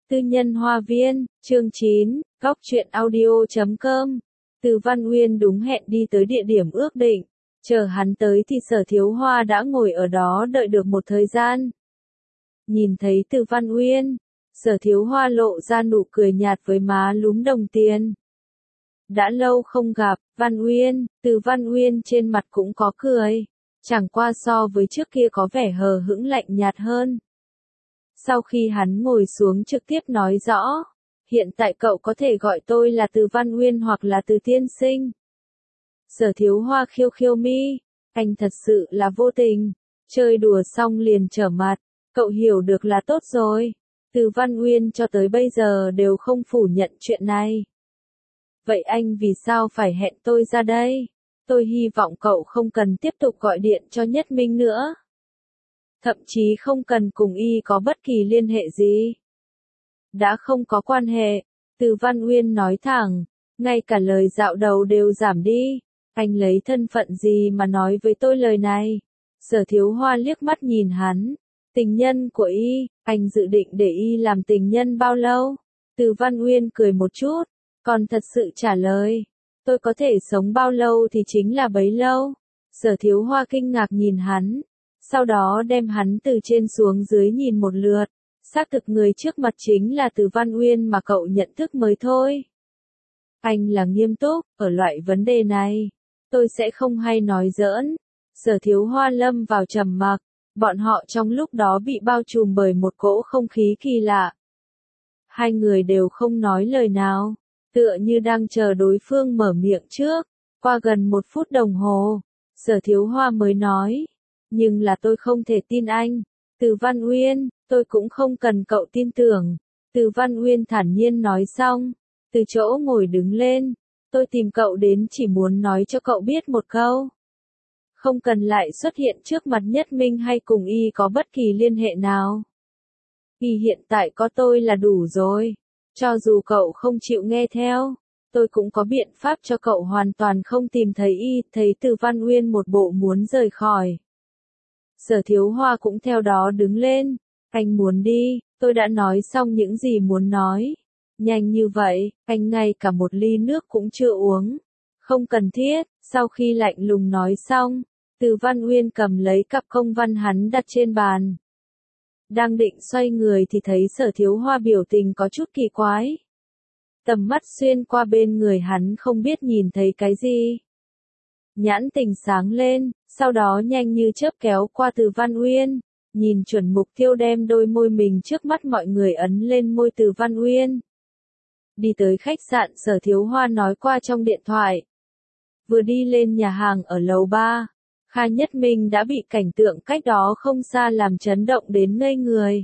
Tư nhân hoa viên, chương 9, góc truyện audio.com. Từ Văn Uyên đúng hẹn đi tới địa điểm ước định. Chờ hắn tới thì Sở Thiếu Hoa đã ngồi ở đó đợi được một thời gian. Nhìn thấy Từ Văn Uyên, Sở Thiếu Hoa lộ ra nụ cười nhạt với má lúm đồng tiền. Đã lâu không gặp, Văn Uyên, Từ Văn Uyên trên mặt cũng có cười. Chẳng qua so với trước kia có vẻ hờ hững lạnh nhạt hơn. Sau khi hắn ngồi xuống trực tiếp nói rõ, hiện tại cậu có thể gọi tôi là Từ Văn Uyên hoặc là Từ tiên sinh. Sở Thiếu Hoa khiêu khiêu mi, anh thật sự là vô tình, chơi đùa xong liền trở mặt, cậu hiểu được là tốt rồi. Từ Văn Uyên cho tới bây giờ đều không phủ nhận chuyện này. Vậy anh vì sao phải hẹn tôi ra đây? Tôi hy vọng cậu không cần tiếp tục gọi điện cho Nhất Minh nữa. Thậm chí không cần cùng y có bất kỳ liên hệ gì. Đã không có quan hệ, Từ Văn Uyên nói thẳng, ngay cả lời dạo đầu đều giảm đi. Anh lấy thân phận gì mà nói với tôi lời này? Sở Thiếu Hoa liếc mắt nhìn hắn. Tình nhân của y, anh dự định để y làm tình nhân bao lâu? Từ Văn Uyên cười một chút, còn thật sự trả lời. Tôi có thể sống bao lâu thì chính là bấy lâu. Sở Thiếu Hoa kinh ngạc nhìn hắn. Sau đó đem hắn từ trên xuống dưới nhìn một lượt. Xác thực người trước mặt chính là Từ Văn Uyên mà cậu nhận thức mới thôi. Anh là nghiêm túc, ở loại vấn đề này. Tôi sẽ không hay nói giỡn. Sở Thiếu Hoa lâm vào trầm mặc. Bọn họ trong lúc đó bị bao trùm bởi một cỗ không khí kỳ lạ. Hai người đều không nói lời nào. Tựa như đang chờ đối phương mở miệng trước. Qua gần 1 phút đồng hồ. Sở Thiếu Hoa mới nói. Nhưng là tôi không thể tin anh. Từ Văn Uyên, tôi cũng không cần cậu tin tưởng. Từ Văn Uyên thản nhiên nói xong. Từ chỗ ngồi đứng lên. Tôi tìm cậu đến chỉ muốn nói cho cậu biết một câu. Không cần lại xuất hiện trước mặt Nhất Minh hay cùng y có bất kỳ liên hệ nào. Y hiện tại có tôi là đủ rồi. Cho dù cậu không chịu nghe theo, tôi cũng có biện pháp cho cậu hoàn toàn không tìm thấy y. Thấy Từ Văn Uyên một bộ muốn rời khỏi. Sở Thiếu Hoa cũng theo đó đứng lên. Anh muốn đi, tôi đã nói xong những gì muốn nói. Nhanh như vậy, anh ngay cả một ly nước cũng chưa uống. Không cần thiết. Sau khi lạnh lùng nói xong, Từ Văn Uyên cầm lấy cặp công văn hắn đặt trên bàn. Đang định xoay người thì thấy Sở Thiếu Hoa biểu tình có chút kỳ quái. Tầm mắt xuyên qua bên người hắn không biết nhìn thấy cái gì. Nhãn tình sáng lên, sau đó nhanh như chớp kéo qua Từ Văn Uyên, nhìn chuẩn mục tiêu đem đôi môi mình trước mắt mọi người ấn lên môi Từ Văn Uyên. Đi tới khách sạn Sở Thiếu Hoa nói qua trong điện thoại. Vừa đi lên nhà hàng ở lầu 3, Kha Nhất Minh đã bị cảnh tượng cách đó không xa làm chấn động đến ngây người.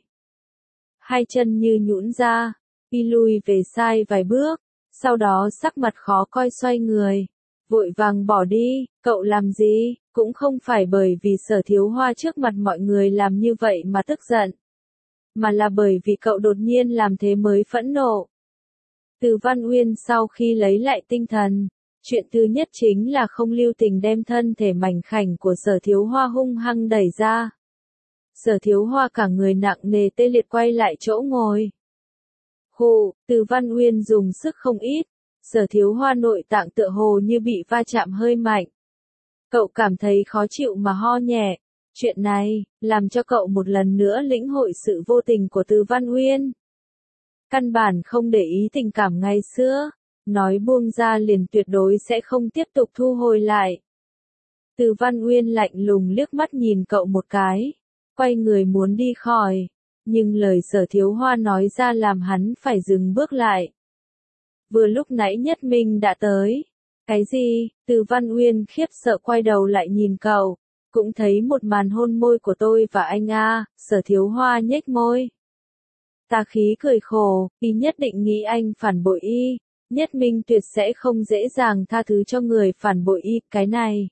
Hai chân như nhũn ra, y lui về sai vài bước, sau đó sắc mặt khó coi xoay người. Vội vàng bỏ đi, cậu làm gì, cũng không phải bởi vì Sở Thiếu Hoa trước mặt mọi người làm như vậy mà tức giận. Mà là bởi vì cậu đột nhiên làm thế mới phẫn nộ. Từ Văn Uyên sau khi lấy lại tinh thần, chuyện thứ nhất chính là không lưu tình đem thân thể mảnh khảnh của Sở Thiếu Hoa hung hăng đẩy ra. Sở Thiếu Hoa cả người nặng nề tê liệt quay lại chỗ ngồi. Hù, Từ Văn Uyên dùng sức không ít. Sở Thiếu Hoa nội tạng tựa hồ như bị va chạm hơi mạnh. Cậu cảm thấy khó chịu mà ho nhẹ. Chuyện này, làm cho cậu một lần nữa lĩnh hội sự vô tình của Từ Văn Uyên. Căn bản không để ý tình cảm ngày xưa. Nói buông ra liền tuyệt đối sẽ không tiếp tục thu hồi lại. Từ Văn Uyên lạnh lùng liếc mắt nhìn cậu một cái. Quay người muốn đi khỏi. Nhưng lời Sở Thiếu Hoa nói ra làm hắn phải dừng bước lại. Vừa lúc nãy Nhất Minh đã tới. Cái gì? Từ Văn Uyên khiếp sợ quay đầu lại nhìn cậu. Cũng thấy một màn hôn môi của tôi và anh a. Sở Thiếu Hoa nhếch môi. Tà khí cười khổ, y nhất định nghĩ anh phản bội y. Nhất Minh tuyệt sẽ không dễ dàng tha thứ cho người phản bội y. Cái này.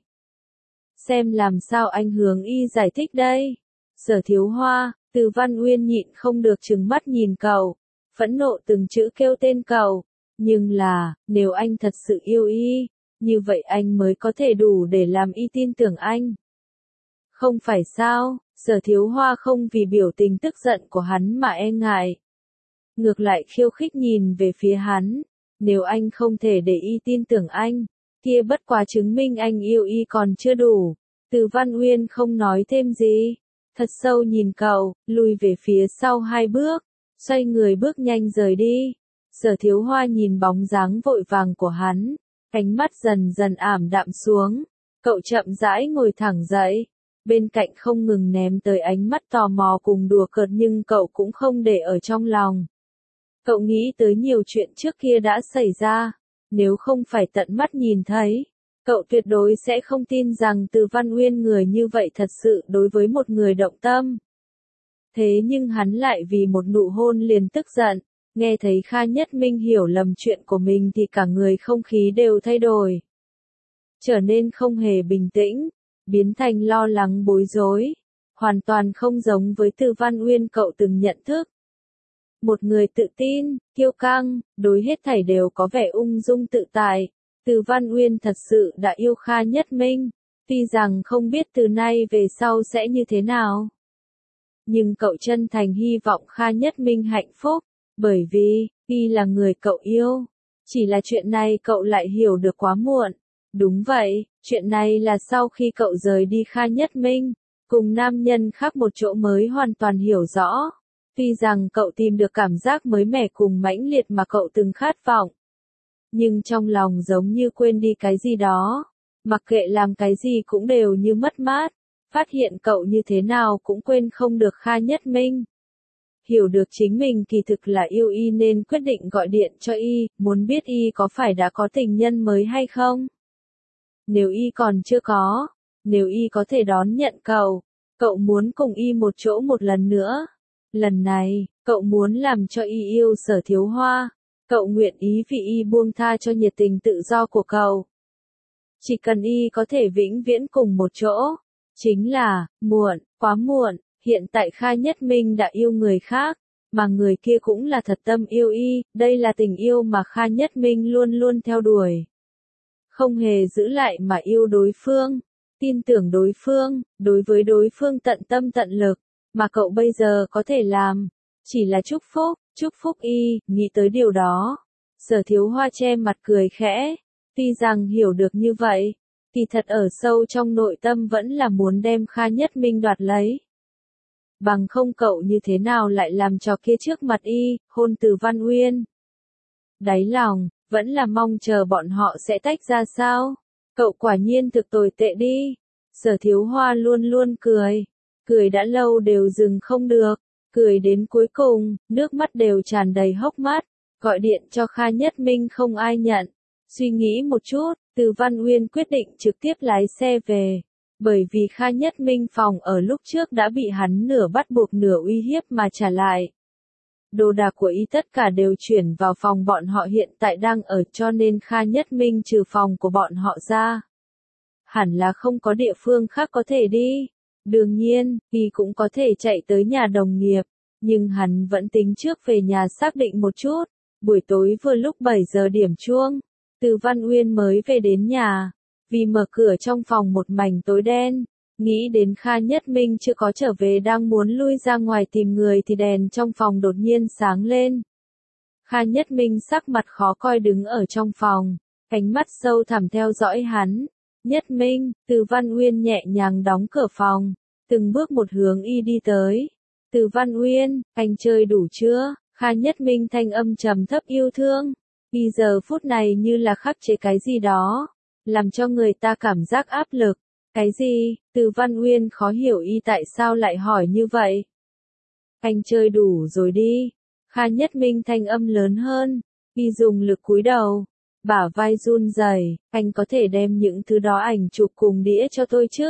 Xem làm sao anh hướng y giải thích đây. Sở Thiếu Hoa, Từ Văn Uyên nhịn không được trừng mắt nhìn cậu. Phẫn nộ từng chữ kêu tên cậu. Nhưng là, nếu anh thật sự yêu y, như vậy anh mới có thể đủ để làm y tin tưởng anh. Không phải sao, Sở Thiếu Hoa không vì biểu tình tức giận của hắn mà e ngại. ngược lại khiêu khích nhìn về phía hắn. Nếu anh không thể để y tin tưởng anh, kia bất quá chứng minh anh yêu y còn chưa đủ. Từ Văn Uyên không nói thêm gì, thật sâu nhìn cậu, lùi về phía sau 2 bước, xoay người bước nhanh rời đi. Sở Thiếu Hoa nhìn bóng dáng vội vàng của hắn, ánh mắt dần dần ảm đạm xuống, cậu chậm rãi ngồi thẳng dậy, bên cạnh không ngừng ném tới ánh mắt tò mò cùng đùa cợt nhưng cậu cũng không để ở trong lòng. Cậu nghĩ tới nhiều chuyện trước kia đã xảy ra, nếu không phải tận mắt nhìn thấy, cậu tuyệt đối sẽ không tin rằng Từ Văn Uyên người như vậy thật sự đối với một người động tâm. Thế nhưng hắn lại vì một nụ hôn liền tức giận, nghe thấy Kha Nhất Minh hiểu lầm chuyện của mình thì cả người không khí đều thay đổi. Trở nên không hề bình tĩnh, biến thành lo lắng bối rối, hoàn toàn không giống với Từ Văn Uyên cậu từng nhận thức. Một người tự tin, kiêu căng, đối hết thảy đều có vẻ ung dung tự tại. Từ Văn Uyên thật sự đã yêu Kha Nhất Minh, tuy rằng không biết từ nay về sau sẽ như thế nào. Nhưng cậu chân thành hy vọng Kha Nhất Minh hạnh phúc, bởi vì, y là người cậu yêu. Chỉ là chuyện này cậu lại hiểu được quá muộn. Đúng vậy, chuyện này là sau khi cậu rời đi Kha Nhất Minh, cùng nam nhân khác một chỗ mới hoàn toàn hiểu rõ. Tuy rằng cậu tìm được cảm giác mới mẻ cùng mãnh liệt mà cậu từng khát vọng. Nhưng trong lòng giống như quên đi cái gì đó. Mặc kệ làm cái gì cũng đều như mất mát. Phát hiện cậu như thế nào cũng quên không được Kha Nhất Minh. Hiểu được chính mình kỳ thực là yêu y nên quyết định gọi điện cho y, muốn biết y có phải đã có tình nhân mới hay không. Nếu y còn chưa có, nếu y có thể đón nhận cậu muốn cùng y một chỗ một lần nữa. Lần này, cậu muốn làm cho y yêu Sở Thiếu Hoa. Cậu nguyện ý vì y buông tha cho nhiệt tình tự do của cậu. Chỉ cần y có thể vĩnh viễn cùng một chỗ. Chính là, muộn, quá muộn, hiện tại Kha Nhất Minh đã yêu người khác, mà người kia cũng là thật tâm yêu y, đây là tình yêu mà Kha Nhất Minh luôn luôn theo đuổi. Không hề giữ lại mà yêu đối phương, tin tưởng đối phương, đối với đối phương tận tâm tận lực, mà cậu bây giờ có thể làm, chỉ là chúc phúc y, nghĩ tới điều đó. Sở Thiếu Hoa che mặt cười khẽ, tuy rằng hiểu được như vậy, kỳ thật ở sâu trong nội tâm vẫn là muốn đem Kha Nhất Minh đoạt lấy. Bằng không cậu như thế nào lại làm trò kia trước mặt y, hôn Từ Văn Uyên. Đáy lòng, vẫn là mong chờ bọn họ sẽ tách ra sao. Cậu quả nhiên thực tồi tệ đi. Sở Thiếu Hoa luôn luôn cười đã lâu đều dừng không được, cười đến cuối cùng, nước mắt đều tràn đầy hốc mắt, gọi điện cho Kha Nhất Minh không ai nhận. Suy nghĩ một chút, Từ Văn Uyên quyết định trực tiếp lái xe về, bởi vì Kha Nhất Minh phòng ở lúc trước đã bị hắn nửa bắt buộc nửa uy hiếp mà trả lại. Đồ đạc của y tất cả đều chuyển vào phòng bọn họ hiện tại đang ở cho nên Kha Nhất Minh trừ phòng của bọn họ ra. Hẳn là không có địa phương khác có thể đi. Đương nhiên, y cũng có thể chạy tới nhà đồng nghiệp, nhưng hắn vẫn tính trước về nhà xác định một chút. Buổi tối vừa lúc 7 giờ điểm chuông, Từ Văn Uyên mới về đến nhà, vì mở cửa trong phòng một mảnh tối đen, nghĩ đến Kha Nhất Minh chưa có trở về đang muốn lui ra ngoài tìm người thì đèn trong phòng đột nhiên sáng lên. Kha Nhất Minh sắc mặt khó coi đứng ở trong phòng, ánh mắt sâu thẳm theo dõi hắn. Nhất Minh, Từ Văn Uyên nhẹ nhàng đóng cửa phòng, từng bước một hướng y đi tới. Từ Văn Uyên, anh chơi đủ chưa? Kha Nhất Minh thanh âm trầm thấp yêu thương. Y giờ phút này như là khắc chế cái gì đó, làm cho người ta cảm giác áp lực. Cái gì? Từ Văn Uyên khó hiểu y tại sao lại hỏi như vậy. Anh chơi đủ rồi đi. Kha Nhất Minh thanh âm lớn hơn, y dùng lực cúi đầu. Bả vai run rẩy, anh có thể đem những thứ đó ảnh chụp cùng đĩa cho tôi chứ?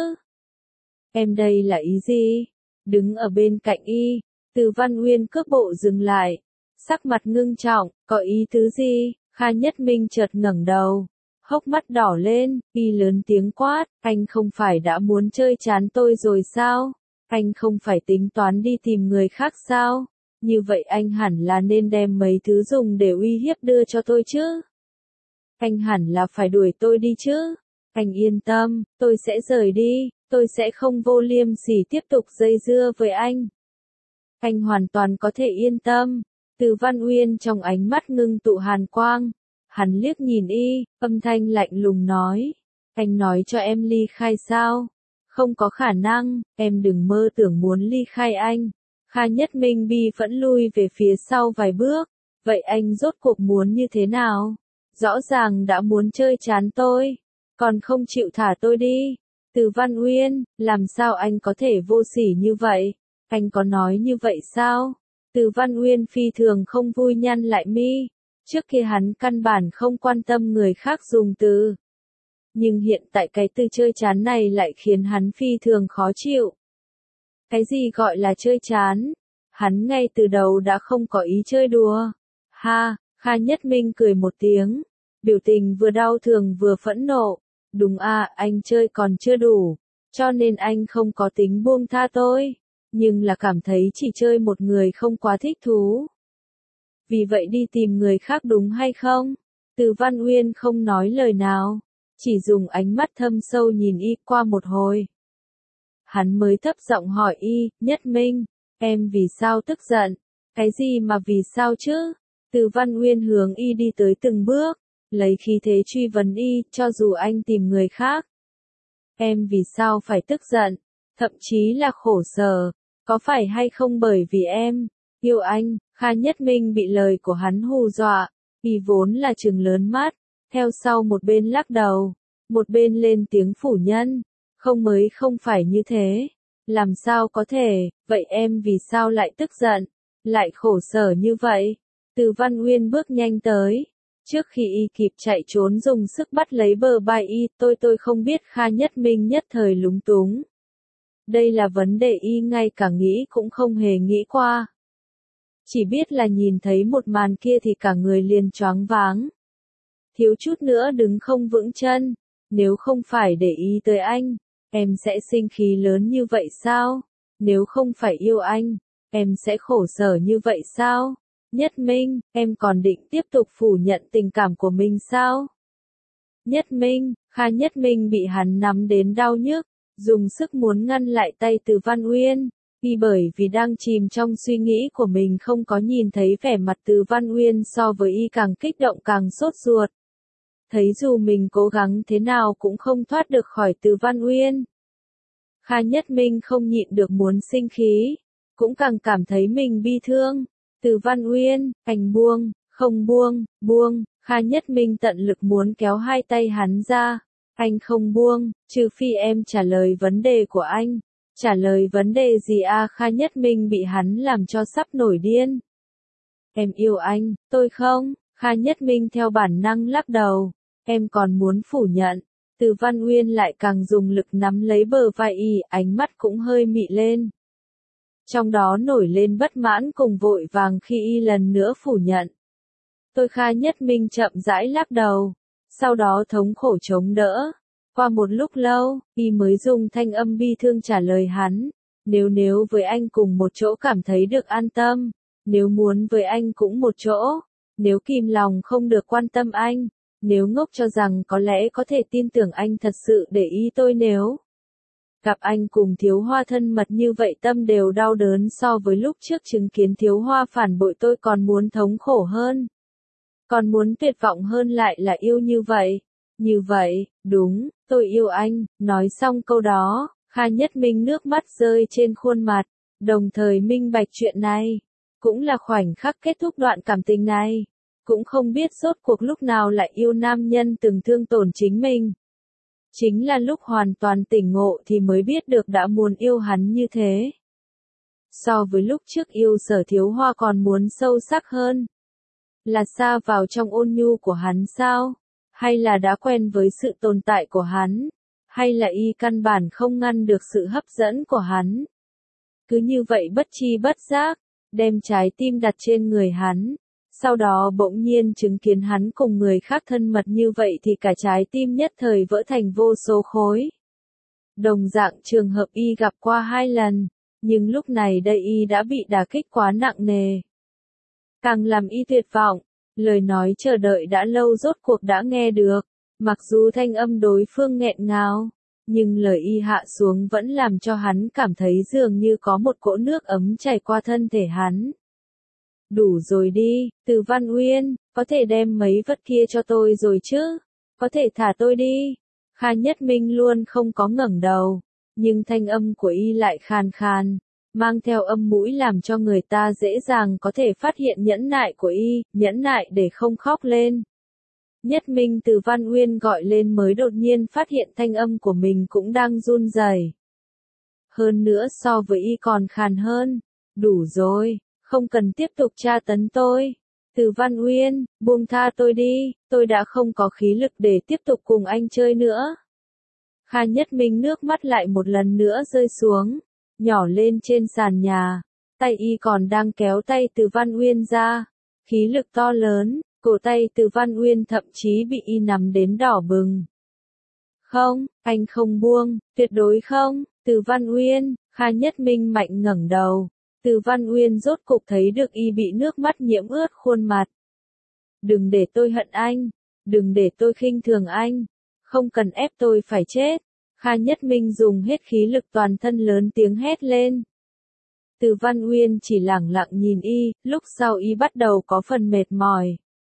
Em đây là ý gì? Đứng ở bên cạnh y, Từ Văn Uyên cước bộ dừng lại, sắc mặt ngưng trọng, có ý tứ gì? Kha Nhất Minh chợt ngẩng đầu, hốc mắt đỏ lên, y lớn tiếng quát, anh không phải đã muốn chơi chán tôi rồi sao? Anh không phải tính toán đi tìm người khác sao? Như vậy anh hẳn là nên đem mấy thứ dùng để uy hiếp đưa cho tôi chứ? Anh hẳn là phải đuổi tôi đi chứ? Anh yên tâm, tôi sẽ rời đi, tôi sẽ không vô liêm sỉ tiếp tục dây dưa với anh. Anh hoàn toàn có thể yên tâm, Từ Văn Uyên trong ánh mắt ngưng tụ hàn quang. Hắn liếc nhìn y, âm thanh lạnh lùng nói. Anh nói cho em ly khai sao? Không có khả năng, em đừng mơ tưởng muốn ly khai anh. Kha Nhất Minh bi phẫn lui về phía sau vài bước. Vậy anh rốt cuộc muốn như thế nào? Rõ ràng đã muốn chơi chán tôi. Còn không chịu thả tôi đi. Từ Văn Uyên, làm sao anh có thể vô sỉ như vậy? Anh có nói như vậy sao? Từ Văn Uyên phi thường không vui nhăn lại mi. Trước kia hắn căn bản không quan tâm người khác dùng từ. Nhưng hiện tại cái từ chơi chán này lại khiến hắn phi thường khó chịu. Cái gì gọi là chơi chán? Hắn ngay từ đầu đã không có ý chơi đùa. Ha, Kha Nhất Minh cười một tiếng. Biểu tình vừa đau thương vừa phẫn nộ. Đúng à, anh chơi còn chưa đủ. Cho nên anh không có tính buông tha tôi. Nhưng là cảm thấy chỉ chơi một người không quá thích thú. Vì vậy đi tìm người khác đúng hay không? Từ Văn Uyên không nói lời nào. Chỉ dùng ánh mắt thâm sâu nhìn y qua một hồi. Hắn mới thấp giọng hỏi y, Nhất Minh, em vì sao tức giận? Cái gì mà vì sao chứ? Từ Văn Uyên hướng y đi tới từng bước, lấy khí thế truy vấn y, cho dù anh tìm người khác. Em vì sao phải tức giận? Thậm chí là khổ sở, có phải hay không bởi vì em yêu anh? Kha Nhất Minh bị lời của hắn hù dọa, y vốn là trừng lớn mắt, theo sau một bên lắc đầu, một bên lên tiếng phủ nhận. Không phải như thế. Làm sao có thể, vậy em vì sao lại tức giận, lại khổ sở như vậy? Từ Văn Uyên bước nhanh tới. Trước khi y kịp chạy trốn dùng sức bắt lấy bờ vai y, tôi không biết. Kha Nhất Minh nhất thời lúng túng. Đây là vấn đề y ngay cả nghĩ cũng không hề nghĩ qua. Chỉ biết là nhìn thấy một màn kia thì cả người liền choáng váng. Thiếu chút nữa đứng không vững chân. Nếu không phải để ý tới anh, em sẽ sinh khí lớn như vậy sao? Nếu không phải yêu anh, em sẽ khổ sở như vậy sao? Nhất Minh, em còn định tiếp tục phủ nhận tình cảm của mình sao? Nhất Minh, Kha Nhất Minh bị hắn nắm đến đau nhức, dùng sức muốn ngăn lại tay Từ Văn Uyên. Y bởi vì đang chìm trong suy nghĩ của mình không có nhìn thấy vẻ mặt Từ Văn Uyên so với y càng kích động càng sốt ruột. Thấy dù mình cố gắng thế nào cũng không thoát được khỏi Từ Văn Uyên. Kha Nhất Minh không nhịn được muốn sinh khí, cũng càng cảm thấy mình bi thương. Từ Văn Uyên, anh buông, không buông, buông. Kha Nhất Minh tận lực muốn kéo hai tay hắn ra. Anh không buông, trừ phi em trả lời vấn đề của anh. Trả lời vấn đề gì à? Kha Nhất Minh bị hắn làm cho sắp nổi điên. Em yêu anh, tôi không. Kha Nhất Minh theo bản năng lắc đầu. Em còn muốn phủ nhận. Từ Văn Uyên lại càng dùng lực nắm lấy bờ vai y, ánh mắt cũng hơi mị lên. Trong đó nổi lên bất mãn cùng vội vàng khi y lần nữa phủ nhận. Tôi Kha Nhất Minh chậm rãi lắc đầu. Sau đó thống khổ chống đỡ. Qua một lúc lâu, y mới dùng thanh âm bi thương trả lời hắn. Nếu với anh cùng một chỗ cảm thấy được an tâm. Nếu muốn với anh cũng một chỗ. Nếu kìm lòng không được quan tâm anh. Nếu ngốc cho rằng có lẽ có thể tin tưởng anh thật sự để ý tôi, nếu gặp anh cùng Thiếu Hoa thân mật như vậy tâm đều đau đớn, so với lúc trước chứng kiến Thiếu Hoa phản bội tôi còn muốn thống khổ hơn. Còn muốn tuyệt vọng hơn lại là yêu như vậy. Như vậy, đúng, tôi yêu anh. Nói xong câu đó, Kha Nhất Minh nước mắt rơi trên khuôn mặt, đồng thời minh bạch chuyện này. Cũng là khoảnh khắc kết thúc đoạn cảm tình này. Cũng không biết rốt cuộc lúc nào lại yêu nam nhân từng thương tổn chính mình. Chính là lúc hoàn toàn tỉnh ngộ thì mới biết được đã muốn yêu hắn như thế. So với lúc trước yêu Sở Thiếu Hoa còn muốn sâu sắc hơn. Là xa vào trong ôn nhu của hắn sao? Hay là đã quen với sự tồn tại của hắn? Hay là y căn bản không ngăn được sự hấp dẫn của hắn? Cứ như vậy bất chi bất giác, đem trái tim đặt trên người hắn. Sau đó bỗng nhiên chứng kiến hắn cùng người khác thân mật như vậy thì cả trái tim nhất thời vỡ thành vô số khối. Đồng dạng trường hợp y gặp qua 2 lần, nhưng lúc này đây y đã bị đả kích quá nặng nề. Càng làm y tuyệt vọng, lời nói chờ đợi đã lâu rốt cuộc đã nghe được, mặc dù thanh âm đối phương nghẹn ngào, nhưng lời y hạ xuống vẫn làm cho hắn cảm thấy dường như có một cỗ nước ấm chảy qua thân thể hắn. Đủ rồi đi, Từ Văn Uyên, có thể đem mấy vật kia cho tôi rồi chứ, có thể thả tôi đi. Kha Nhất Minh luôn không có ngẩng đầu, nhưng thanh âm của y lại khàn khàn, mang theo âm mũi làm cho người ta dễ dàng có thể phát hiện nhẫn nại của y, nhẫn nại để không khóc lên. Nhất Minh Từ Văn Uyên gọi lên mới đột nhiên phát hiện thanh âm của mình cũng đang run rẩy. Hơn nữa so với y còn khàn hơn. Đủ rồi, không cần tiếp tục tra tấn tôi. Từ Văn Uyên, buông tha tôi đi, tôi đã không có khí lực để tiếp tục cùng anh chơi nữa. Kha Nhất Minh nước mắt lại một lần nữa rơi xuống, nhỏ lên trên sàn nhà, tay y còn đang kéo tay Từ Văn Uyên ra, khí lực to lớn, cổ tay Từ Văn Uyên thậm chí bị y nắm đến đỏ bừng. Không, anh không buông, tuyệt đối không, Từ Văn Uyên. Kha Nhất Minh mạnh ngẩng đầu, Từ Văn Uyên rốt cục thấy được y bị nước mắt nhiễm ướt khuôn mặt. Đừng để tôi hận anh, đừng để tôi khinh thường anh, không cần ép tôi phải chết. Kha Nhất Minh dùng hết khí lực toàn thân lớn tiếng hét lên. Từ Văn Uyên chỉ lẳng lặng nhìn y, lúc sau y bắt đầu có phần mệt mỏi.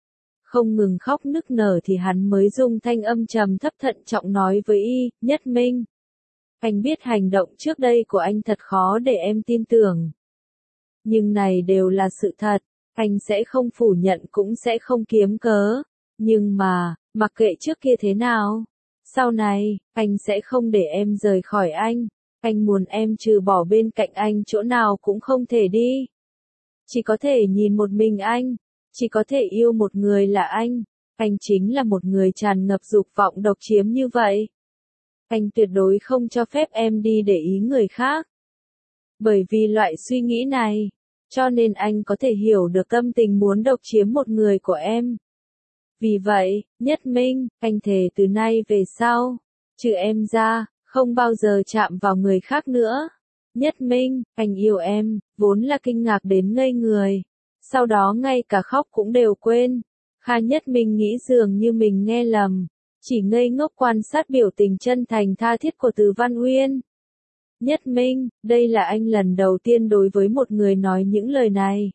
Không ngừng khóc nức nở thì hắn mới dùng thanh âm trầm thấp thận trọng nói với y, Nhất Minh. Anh biết hành động trước đây của anh thật khó để em tin tưởng. Nhưng này đều là sự thật, anh sẽ không phủ nhận cũng sẽ không kiếm cớ. Nhưng mà, mặc kệ trước kia thế nào, sau này, anh sẽ không để em rời khỏi anh. Anh muốn em trừ bỏ bên cạnh anh chỗ nào cũng không thể đi. Chỉ có thể nhìn một mình anh, chỉ có thể yêu một người là anh. Anh chính là một người tràn ngập dục vọng độc chiếm như vậy. Anh tuyệt đối không cho phép em đi để ý người khác. Bởi vì loại suy nghĩ này, cho nên anh có thể hiểu được tâm tình muốn độc chiếm một người của em. Vì vậy, Nhất Minh, anh thề từ nay về sau, trừ em ra, không bao giờ chạm vào người khác nữa. Nhất Minh, anh yêu em, vốn là kinh ngạc đến ngây người. Sau đó ngay cả khóc cũng đều quên. Kha Nhất Minh nghĩ dường như mình nghe lầm, chỉ ngây ngốc quan sát biểu tình chân thành tha thiết của Từ Văn Uyên. Nhất Minh, đây là anh lần đầu tiên đối với một người nói những lời này.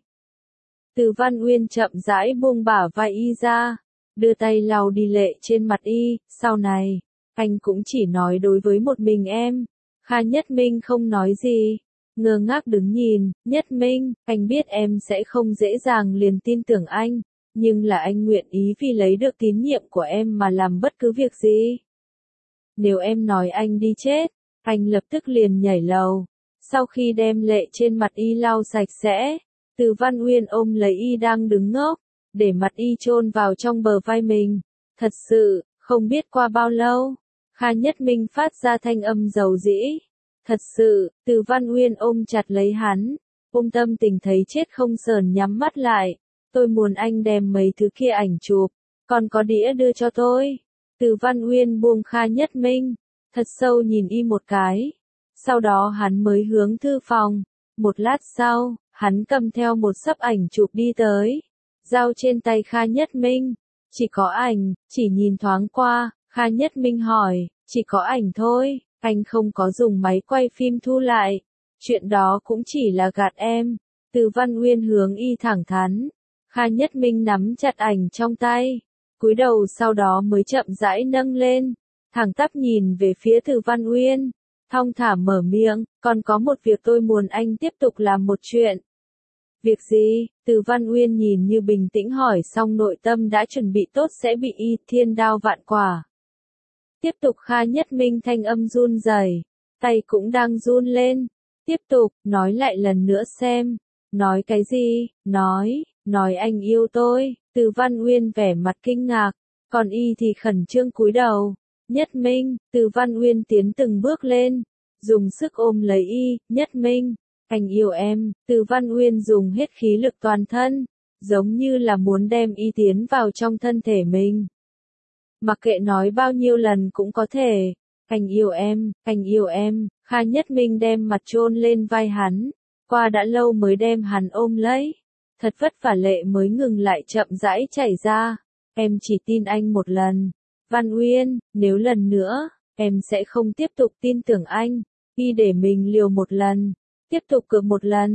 Từ Văn Uyên chậm rãi buông bả vai y ra, đưa tay lau đi lệ trên mặt y, sau này, anh cũng chỉ nói đối với một mình em. Kha Nhất Minh không nói gì, ngơ ngác đứng nhìn. Nhất Minh, anh biết em sẽ không dễ dàng liền tin tưởng anh, nhưng là anh nguyện ý vì lấy được tín nhiệm của em mà làm bất cứ việc gì. Nếu em nói anh đi chết, anh lập tức liền nhảy lầu. Sau khi đem lệ trên mặt y lau sạch sẽ, Từ Văn Uyên ôm lấy y đang đứng ngốc, để mặt y chôn vào trong bờ vai mình. Thật sự, không biết qua bao lâu, Kha Nhất Minh phát ra thanh âm dầu dĩ. Thật sự, Từ Văn Uyên ôm chặt lấy hắn, ôm tâm tình thấy chết không sờn nhắm mắt lại. Tôi muốn anh đem mấy thứ kia ảnh chụp, còn có đĩa đưa cho tôi. Từ Văn Uyên buông Kha Nhất Minh, thật sâu nhìn y một cái. Sau đó hắn mới hướng thư phòng. Một lát sau, hắn cầm theo một xấp ảnh chụp đi tới, giao trên tay Kha Nhất Minh. Chỉ có ảnh, chỉ nhìn thoáng qua, Kha Nhất Minh hỏi, chỉ có ảnh thôi, anh không có dùng máy quay phim thu lại. Chuyện đó cũng chỉ là gạt em. Từ Văn Uyên hướng y thẳng thắn. Kha Nhất Minh nắm chặt ảnh trong tay, cúi đầu sau đó mới chậm rãi nâng lên, thẳng tắp nhìn về phía Từ Văn Uyên, thong thả mở miệng, còn có một việc tôi muốn anh tiếp tục làm một chuyện. Việc gì? Từ Văn Uyên nhìn như bình tĩnh hỏi xong nội tâm đã chuẩn bị tốt sẽ bị y thiên đao vạn quả. Tiếp tục. Kha Nhất Minh thanh âm run rẩy, tay cũng đang run lên. Tiếp tục, nói lại lần nữa xem. Nói cái gì? Nói anh yêu tôi. Từ Văn Uyên vẻ mặt kinh ngạc, còn y thì khẩn trương cúi đầu. Nhất Minh, Từ Văn Uyên tiến từng bước lên, dùng sức ôm lấy y. Nhất Minh, anh yêu em. Từ Văn Uyên dùng hết khí lực toàn thân, giống như là muốn đem y tiến vào trong thân thể mình. Mặc kệ nói bao nhiêu lần cũng có thể. Anh yêu em, anh yêu em. Kha Nhất Minh đem mặt chôn lên vai hắn, qua đã lâu mới đem hắn ôm lấy. Thật vất vả lệ mới ngừng lại chậm rãi chảy ra. Em chỉ tin anh một lần. Văn Uyên, nếu lần nữa, em sẽ không tiếp tục tin tưởng anh. Y để mình liều một lần, tiếp tục cược một lần.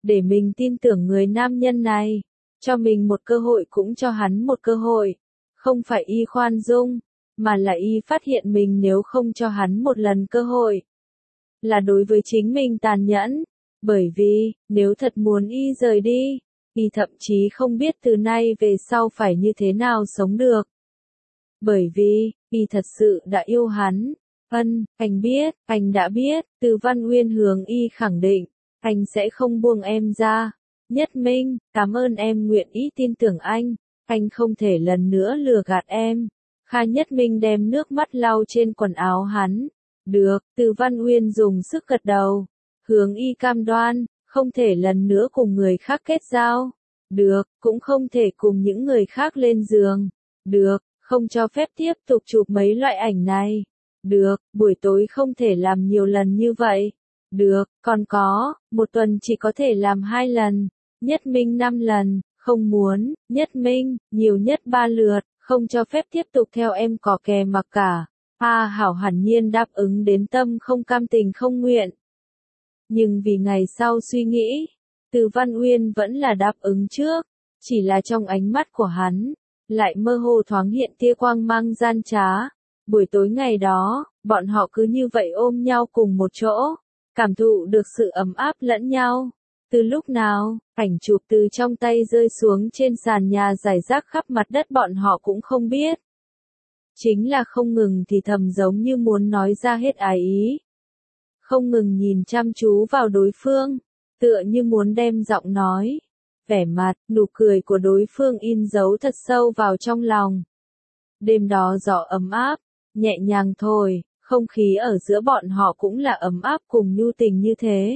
để mình tin tưởng người nam nhân này, cho mình một cơ hội cũng cho hắn một cơ hội. Không phải y khoan dung, mà là y phát hiện mình nếu không cho hắn một lần cơ hội, là đối với chính mình tàn nhẫn. Bởi vì, nếu thật muốn y rời đi, y thậm chí không biết từ nay về sau phải như thế nào sống được. Bởi vì, y thật sự đã yêu hắn. Anh biết, anh đã biết, Từ Văn Uyên hướng y khẳng định, anh sẽ không buông em ra. Nhất Minh, cảm ơn em nguyện ý tin tưởng anh không thể lần nữa lừa gạt em. Kha Nhất Minh đem nước mắt lau trên quần áo hắn. Được, Từ Văn Uyên dùng sức gật đầu, hướng y cam đoan, không thể lần nữa cùng người khác kết giao. Được, cũng không thể cùng những người khác lên giường. Được, không cho phép tiếp tục chụp mấy loại ảnh này. Được, buổi tối không thể làm nhiều lần như vậy. Được, còn có, một tuần chỉ có thể làm 2 lần. Nhất Minh 5 lần, không muốn, Nhất Minh, nhiều nhất 3 lượt, không cho phép tiếp tục theo em cò kè mặc cả. Hảo hẳn nhiên đáp ứng đến tâm không cam tình không nguyện. Nhưng vì ngày sau suy nghĩ, Từ Văn Uyên vẫn là đáp ứng trước, chỉ là trong ánh mắt của hắn, lại mơ hồ thoáng hiện tia quang mang gian trá. Buổi tối ngày đó, bọn họ cứ như vậy ôm nhau cùng một chỗ, cảm thụ được sự ấm áp lẫn nhau. Từ lúc nào, ảnh chụp từ trong tay rơi xuống trên sàn nhà rải rác khắp mặt đất bọn họ cũng không biết. Chính là không ngừng thì thầm giống như muốn nói ra hết ái ý. Không ngừng nhìn chăm chú vào đối phương, tựa như muốn đem giọng nói, vẻ mặt, nụ cười của đối phương in dấu thật sâu vào trong lòng. Đêm đó gió ấm áp, nhẹ nhàng thổi, không khí ở giữa bọn họ cũng là ấm áp cùng nhu tình như thế.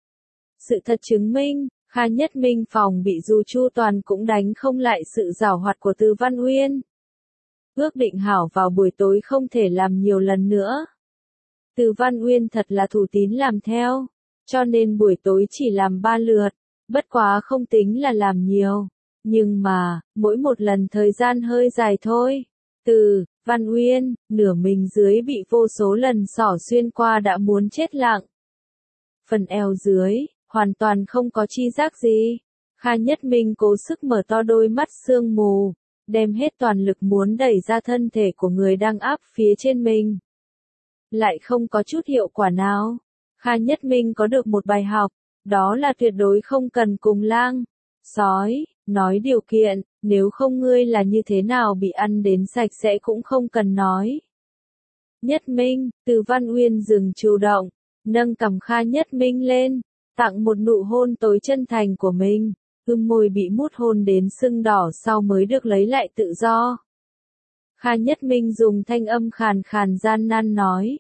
Sự thật chứng minh, Kha Nhất Minh phòng bị dù chu toàn cũng đánh không lại sự giảo hoạt của Từ Văn Uyên. Ước định hảo vào buổi tối không thể làm nhiều lần nữa. Từ Văn Uyên thật là thủ tín làm theo, cho nên buổi tối chỉ làm 3 lượt, bất quá không tính là làm nhiều. Nhưng mà, mỗi một lần thời gian hơi dài thôi. Từ Văn Uyên, nửa mình dưới bị vô số lần xỏ xuyên qua đã muốn chết lặng. Phần eo dưới, hoàn toàn không có chi giác gì. Kha Nhất Minh cố sức mở to đôi mắt sương mù, đem hết toàn lực muốn đẩy ra thân thể của người đang áp phía trên mình. Lại không có chút hiệu quả nào. Kha Nhất Minh có được một bài học, đó là tuyệt đối không cần cùng lang, sói, nói điều kiện, nếu không ngươi là như thế nào bị ăn đến sạch sẽ cũng không cần nói. Nhất Minh, Từ Văn Uyên dừng chủ động, nâng cằm Kha Nhất Minh lên, tặng một nụ hôn tối chân thành của mình, môi bị mút hôn đến sưng đỏ sau mới được lấy lại tự do. Kha Nhất Minh dùng thanh âm khàn khàn gian nan nói,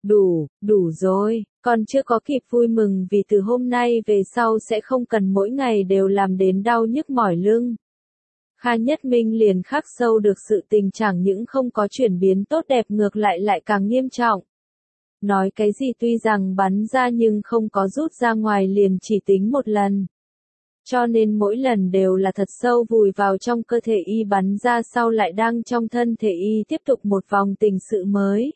đủ rồi, còn chưa có kịp vui mừng vì từ hôm nay về sau sẽ không cần mỗi ngày đều làm đến đau nhức mỏi lưng. Kha Nhất Minh liền khắc sâu được sự tình chẳng những không có chuyển biến tốt đẹp ngược lại càng nghiêm trọng. Nói cái gì tuy rằng bắn ra nhưng không có rút ra ngoài liền chỉ tính một lần. Cho nên mỗi lần đều là thật sâu vùi vào trong cơ thể y, bắn ra sau lại đang trong thân thể y tiếp tục một vòng tình sự mới.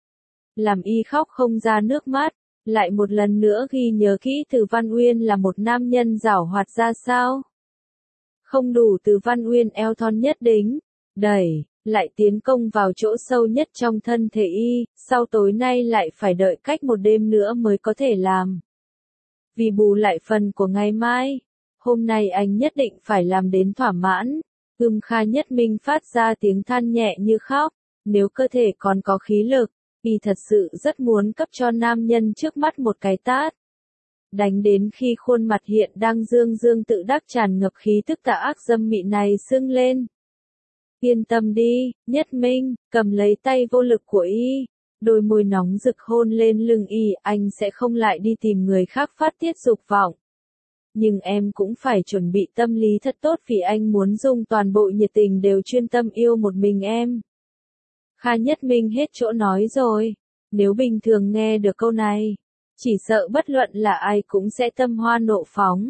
Làm y khóc không ra nước mắt, lại một lần nữa ghi nhớ kỹ Từ Văn Uyên là một nam nhân giảo hoạt ra sao. Không đủ, Từ Văn Uyên eo thon nhất đính, đẩy, lại tiến công vào chỗ sâu nhất trong thân thể y, sau tối nay lại phải đợi cách một đêm nữa mới có thể làm. Vì bù lại phần của ngày mai, hôm nay anh nhất định phải làm đến thỏa mãn. Kha Nhất Minh phát ra tiếng than nhẹ như khóc, nếu cơ thể còn có khí lực, y thật sự rất muốn cấp cho nam nhân trước mắt một cái tát. Đánh đến khi khuôn mặt hiện đang dương tự đắc tràn ngập khí tức tà ác dâm mị này sưng lên. Yên tâm đi, Nhất Minh, cầm lấy tay vô lực của y, đôi môi nóng rực hôn lên lưng y, anh sẽ không lại đi tìm người khác phát tiết dục vọng. Nhưng em cũng phải chuẩn bị tâm lý thật tốt vì anh muốn dùng toàn bộ nhiệt tình đều chuyên tâm yêu một mình em. Kha Nhất Minh hết chỗ nói rồi, nếu bình thường nghe được câu này, chỉ sợ bất luận là ai cũng sẽ tâm hoa nộ phóng.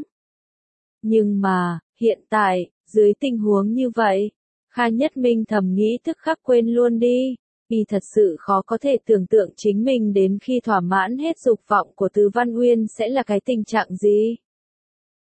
Nhưng mà, hiện tại, dưới tình huống như vậy, Kha Nhất Minh thầm nghĩ tức khắc quên luôn đi, vì thật sự khó có thể tưởng tượng chính mình đến khi thỏa mãn hết dục vọng của Từ Văn Uyên sẽ là cái tình trạng gì.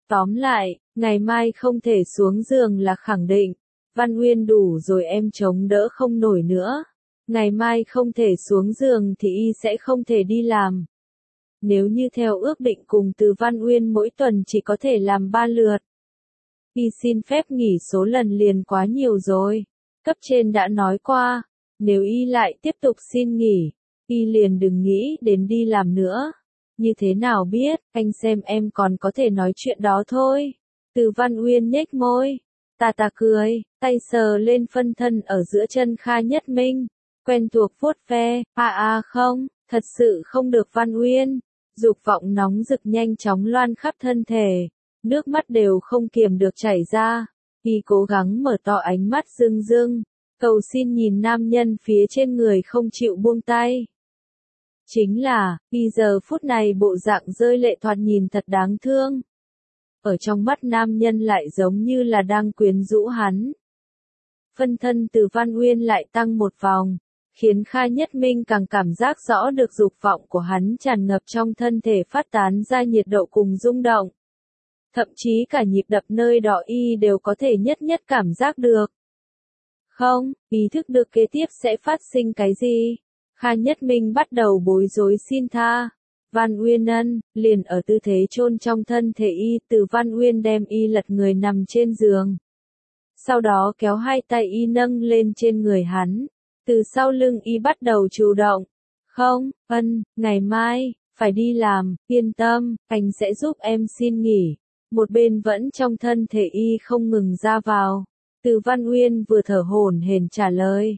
Tóm lại, ngày mai không thể xuống giường là khẳng định. Văn Uyên đủ rồi, em chống đỡ không nổi nữa. Ngày mai không thể xuống giường thì y sẽ không thể đi làm. Nếu như theo ước định cùng Từ Văn Uyên mỗi tuần chỉ có thể làm 3 lượt. Y xin phép nghỉ số lần liền quá nhiều rồi. Cấp trên đã nói qua, nếu y lại tiếp tục xin nghỉ, y liền đừng nghĩ đến đi làm nữa. Như thế nào biết, anh xem em còn có thể nói chuyện đó thôi. Từ Văn Uyên nhếch môi. Ta cười, tay sờ lên phân thân ở giữa chân Kha Nhất Minh. Quen thuộc vuốt ve, không, thật sự không được Văn Uyên. Dục vọng nóng rực nhanh chóng loan khắp thân thể. Nước mắt đều không kiềm được chảy ra. Y cố gắng mở to ánh mắt rưng rưng. Cầu xin nhìn nam nhân phía trên người không chịu buông tay. Chính là, y giờ phút này bộ dạng rơi lệ thoạt nhìn thật đáng thương. Ở trong mắt nam nhân lại giống như là đang quyến rũ hắn. Phân thân Từ Văn Uyên lại tăng một vòng, khiến Kha Nhất Minh càng cảm giác rõ được dục vọng của hắn tràn ngập trong thân thể, phát tán ra nhiệt độ cùng rung động. Thậm chí cả nhịp đập nơi đó y đều có thể nhất nhất cảm giác được. Không, ý thức được kế tiếp sẽ phát sinh cái gì. Kha Nhất Minh bắt đầu bối rối xin tha. Văn Uyên ân, liền ở tư thế chôn trong thân thể y, Từ Văn Uyên đem y lật người nằm trên giường. Sau đó kéo hai tay y nâng lên trên người hắn. Từ sau lưng y bắt đầu chủ động. Không, ngày mai, phải đi làm, yên tâm, anh sẽ giúp em xin nghỉ. Một bên vẫn trong thân thể y không ngừng ra vào. Từ Văn Uyên vừa thở hổn hển trả lời.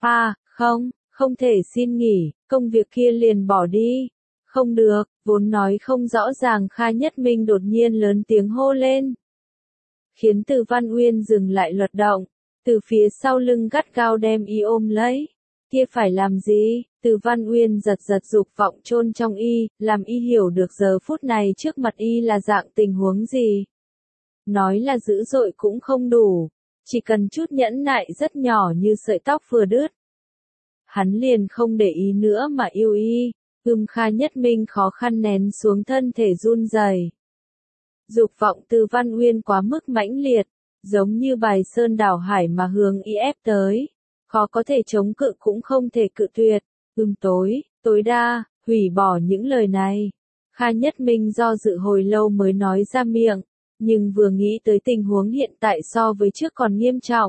Không thể xin nghỉ, công việc kia liền bỏ đi. Không được, vốn nói không rõ ràng Kha Nhất Minh đột nhiên lớn tiếng hô lên. Khiến Từ Văn Uyên dừng lại luật động, từ phía sau lưng gắt gao đem y ôm lấy. Kia phải làm gì? Từ Văn Uyên giật dục vọng chôn trong y, làm y hiểu được giờ phút này trước mặt y là dạng tình huống gì. Nói là dữ dội cũng không đủ, chỉ cần chút nhẫn nại rất nhỏ như sợi tóc vừa đứt. Hắn liền không để ý nữa mà yêu y. Kha Nhất Minh khó khăn nén xuống thân thể run rẩy. Dục vọng Từ Văn Uyên quá mức mãnh liệt, giống như bài sơn đảo hải mà hướng y ép tới. Khó có thể chống cự cũng không thể cự tuyệt. Tối đa, hủy bỏ những lời này. Kha Nhất Minh do dự hồi lâu mới nói ra miệng, nhưng vừa nghĩ tới tình huống hiện tại so với trước còn nghiêm trọng.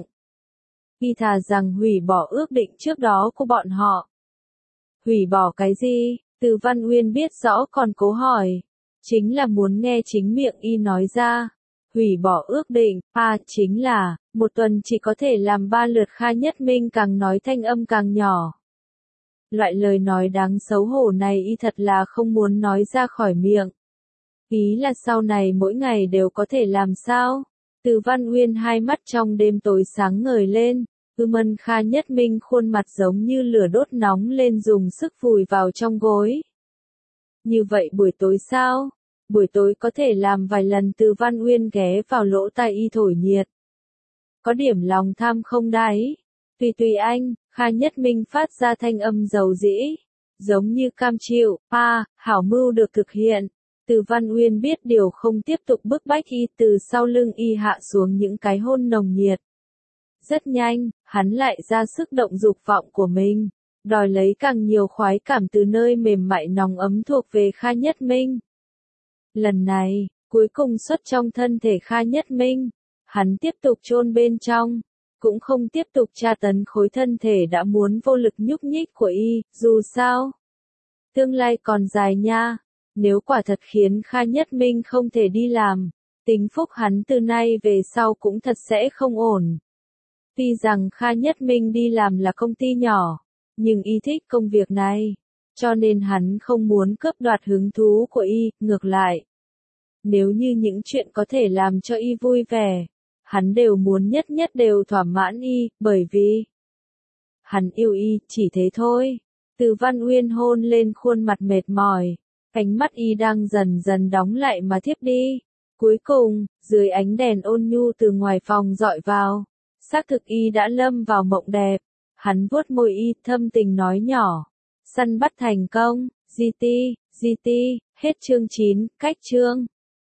Y thà rằng hủy bỏ ước định trước đó của bọn họ. Hủy bỏ cái gì? Từ Văn Uyên biết rõ còn cố hỏi. Chính là muốn nghe chính miệng y nói ra. Hủy bỏ ước định, chính là, một tuần chỉ có thể làm 3 lượt. Kha Nhất Minh càng nói thanh âm càng nhỏ. Loại lời nói đáng xấu hổ này y thật là không muốn nói ra khỏi miệng. Ý là sau này mỗi ngày đều có thể làm sao? Từ Văn Uyên hai mắt trong đêm tối sáng ngời lên. Kha Nhất Minh khuôn mặt giống như lửa đốt nóng lên, dùng sức vùi vào trong gối. Như vậy buổi tối sao? Buổi tối có thể làm vài lần. Từ Văn Uyên ghé vào lỗ tai y thổi nhiệt. Có điểm lòng tham không đáy. Tùy anh, Kha Nhất Minh phát ra thanh âm dầu dĩ. Giống như cam chịu, hảo mưu được thực hiện. Từ Văn Uyên biết điều không tiếp tục bức bách y, từ sau lưng y hạ xuống những cái hôn nồng nhiệt. Rất nhanh, hắn lại ra sức động dục vọng của mình, đòi lấy càng nhiều khoái cảm từ nơi mềm mại nóng ấm thuộc về Kha Nhất Minh. Lần này, cuối cùng xuất trong thân thể Kha Nhất Minh, hắn tiếp tục chôn bên trong, cũng không tiếp tục tra tấn khối thân thể đã muốn vô lực nhúc nhích của y, dù sao. Tương lai còn dài nha, nếu quả thật khiến Kha Nhất Minh không thể đi làm, tính phúc hắn từ nay về sau cũng thật sẽ không ổn. Tuy rằng Kha Nhất Minh đi làm là công ty nhỏ, nhưng y thích công việc này, cho nên hắn không muốn cướp đoạt hứng thú của y, ngược lại. Nếu như những chuyện có thể làm cho y vui vẻ, hắn đều muốn nhất nhất đều thỏa mãn y, bởi vì hắn yêu y, chỉ thế thôi. Từ Văn Uyên hôn lên khuôn mặt mệt mỏi, ánh mắt y đang dần dần đóng lại mà thiếp đi. Cuối cùng, dưới ánh đèn ôn nhu từ ngoài phòng dọi vào, xác thực y đã lâm vào mộng đẹp. Hắn vuốt môi y, thâm tình nói nhỏ. Săn bắt thành công, GT, hết chương 9, cách chương.